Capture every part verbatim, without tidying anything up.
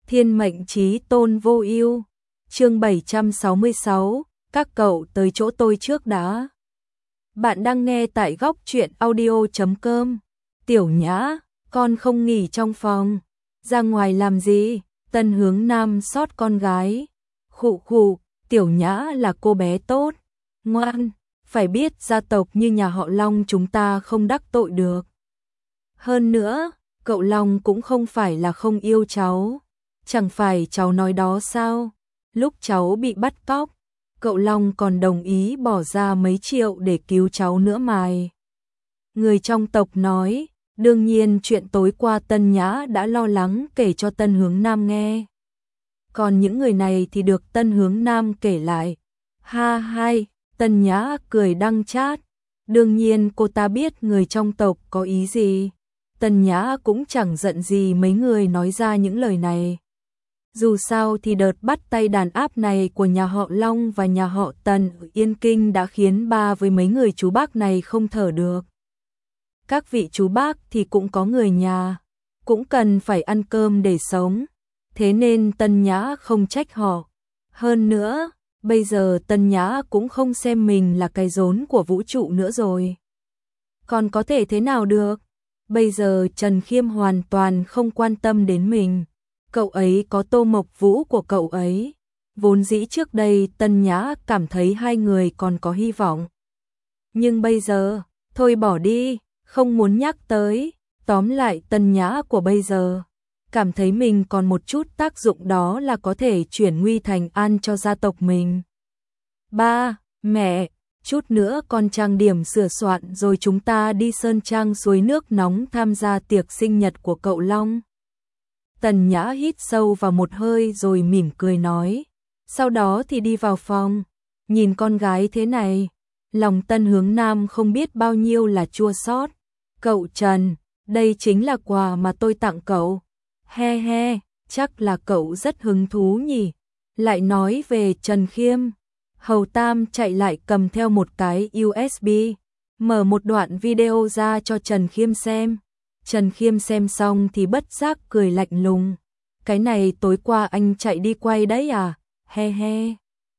Thiên mệnh chí tôn vô ưu. Chương bảy trăm sáu mươi sáu, các cậu tới chỗ tôi trước đã. Bạn đang nghe tại góc truyện audio chấm com. Tiểu Nhã, con không nghỉ trong phòng, ra ngoài làm gì? Tân Hướng Nam xót con gái. Khụ khụ, Tiểu Nhã là cô bé tốt, ngoan, phải biết gia tộc như nhà họ Long chúng ta không đắc tội được. Hơn nữa, cậu Long cũng không phải là không yêu cháu. Chẳng phải cháu nói đó sao? Lúc cháu bị bắt cóc, cậu Long còn đồng ý bỏ ra mấy triệu để cứu cháu nữa mài. Người trong tộc nói, đương nhiên chuyện tối qua Tân Nhã đã lo lắng kể cho Tân Hướng Nam nghe. Còn những người này thì được Tân Hướng Nam kể lại. Ha hai, Tân Nhã cười đăng chát. Đương nhiên cô ta biết người trong tộc có ý gì. Tân Nhã cũng chẳng giận gì mấy người nói ra những lời này. Dù sao thì đợt bắt tay đàn áp này của nhà họ Long và nhà họ Tần ở Yên Kinh đã khiến ba với mấy người chú bác này không thở được. Các vị chú bác thì cũng có người nhà, cũng cần phải ăn cơm để sống, thế nên Tân Nhã không trách họ. Hơn nữa, bây giờ Tân Nhã cũng không xem mình là cái rốn của vũ trụ nữa rồi. Còn có thể thế nào được? Bây giờ Trần Khiêm hoàn toàn không quan tâm đến mình. Cậu ấy có Tô Mộc Vũ của cậu ấy. Vốn dĩ trước đây Tân Nhã cảm thấy hai người còn có hy vọng. Nhưng bây giờ, thôi bỏ đi, không muốn nhắc tới. Tóm lại Tân Nhã của bây giờ, cảm thấy mình còn một chút tác dụng, đó là có thể chuyển nguy thành an cho gia tộc mình. Ba, mẹ, chút nữa con trang điểm sửa soạn rồi chúng ta đi sơn trang suối nước nóng tham gia tiệc sinh nhật của cậu Long. Tần Nhã hít sâu vào một hơi rồi mỉm cười nói. Sau đó thì đi vào phòng. Nhìn con gái thế này, lòng Tân Hướng Nam không biết bao nhiêu là chua xót. Cậu Trần, đây chính là quà mà tôi tặng cậu. He he, chắc là cậu rất hứng thú nhỉ. Lại nói về Trần Khiêm. Hầu Tam chạy lại cầm theo một cái u ét bê, mở một đoạn video ra cho Trần Khiêm xem. Trần Khiêm xem xong thì bất giác cười lạnh lùng. Cái này tối qua anh chạy đi quay đấy à? He he.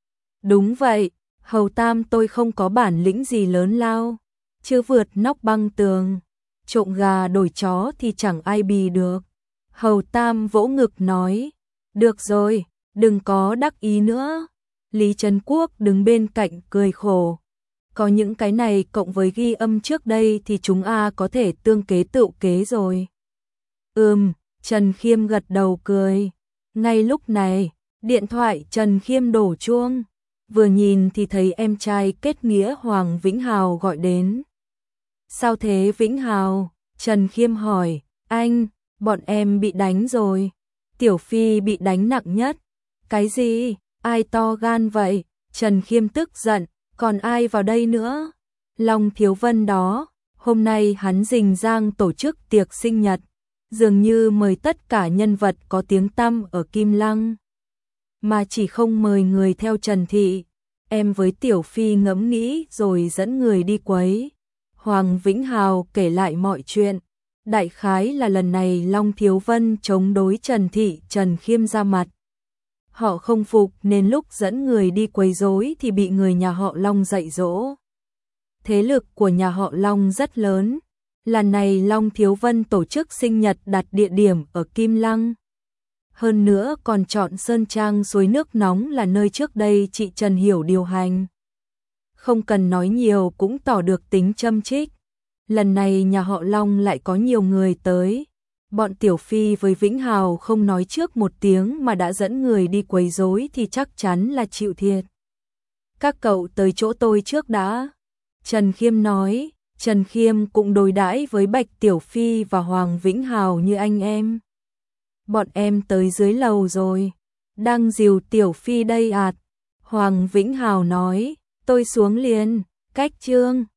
Đúng vậy, Hầu Tam tôi không có bản lĩnh gì lớn lao. Chưa vượt nóc băng tường. Trộm gà đổi chó thì chẳng ai bì được. Hầu Tam vỗ ngực nói. Được rồi, đừng có đắc ý nữa. Lý Trấn Quốc đứng bên cạnh cười khổ. Có những cái này cộng với ghi âm trước đây thì chúng a có thể tương kế tựu kế rồi. Ừm, Trần Khiêm gật đầu cười. Ngay lúc này, điện thoại Trần Khiêm đổ chuông. Vừa nhìn thì thấy em trai kết nghĩa Hoàng Vĩnh Hào gọi đến. Sao thế Vĩnh Hào? Trần Khiêm hỏi. Anh, bọn em bị đánh rồi. Tiểu Phi bị đánh nặng nhất. Cái gì? Ai to gan vậy? Trần Khiêm tức giận. Còn ai vào đây nữa? Long Thiếu Vân đó, hôm nay hắn rình rang tổ chức tiệc sinh nhật, dường như mời tất cả nhân vật có tiếng tăm ở Kim Lăng, mà chỉ không mời người theo Trần Thị. Em với Tiểu Phi ngẫm nghĩ rồi dẫn người đi quấy. Hoàng Vĩnh Hào kể lại mọi chuyện. Đại khái là lần này Long Thiếu Vân chống đối Trần Thị, Trần Khiêm ra mặt. Họ không phục nên lúc dẫn người đi quấy rối thì bị người nhà họ Long dạy dỗ. Thế lực của nhà họ Long rất lớn. Lần này Long Thiếu Vân tổ chức sinh nhật đặt địa điểm ở Kim Lăng. Hơn nữa còn chọn sơn trang suối nước nóng là nơi trước đây chị Trần Hiểu điều hành. Không cần nói nhiều cũng tỏ được tính châm chích. Lần này nhà họ Long lại có nhiều người tới. Bọn Tiểu Phi với Vĩnh Hào không nói trước một tiếng mà đã dẫn người đi quấy rối thì chắc chắn là chịu thiệt. Các cậu tới chỗ tôi trước đã. Trần Khiêm nói. Trần Khiêm cũng đối đãi với Bạch Tiểu Phi và Hoàng Vĩnh Hào như anh em. Bọn em tới dưới lầu rồi. Đang dìu Tiểu Phi đây ạt. Hoàng Vĩnh Hào nói. Tôi xuống liền. Cách trương.